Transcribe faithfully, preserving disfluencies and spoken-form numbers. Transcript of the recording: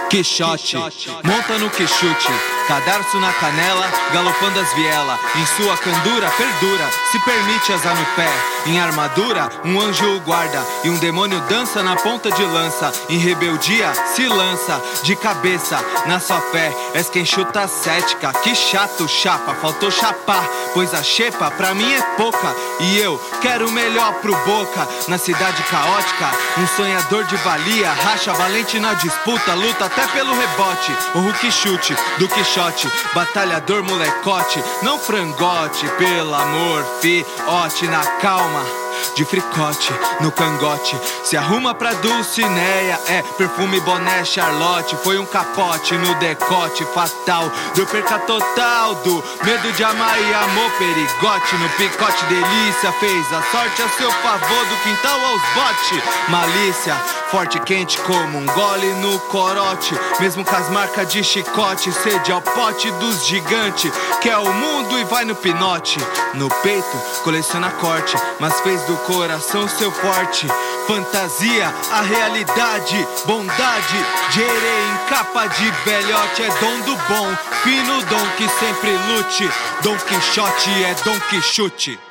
Quixote, monta no quixote, cadarço na canela, galopando as viela. Em sua candura perdura, se permite asar no pé. Em armadura, um anjo o guarda e um demônio dança na ponta de lança. Em rebeldia, se lança de cabeça na sua fé. És quem chuta a cética, que chato chapa, faltou chapar, pois a xepa pra mim é pouca. E eu quero o melhor pro boca. Na cidade caótica, um sonhador de valia, racha valente na disputa, luta até pelo rebote. O Hulk chute do Quixote, batalhador molecote, não frangote, pelo amor, fiote, na calma de fricote, no cangote. Se arruma pra Dulcineia, é perfume, boné, Charlotte. Foi um capote no decote fatal, deu perca total do medo de amar e amor perigote. No picote delícia, fez a sorte a seu favor, do quintal aos bote. Malícia, forte e quente como um gole no corote, mesmo com as marcas de chicote. Sede ao pote dos gigantes, quer o mundo e vai no pinote. No peito coleciona corte, mas fez do coração seu forte. Fantasia, a realidade, bondade, gerei em capa de velhote. É dom do bom, fino dom que sempre lute. Dom Quixote é Dom Quixote.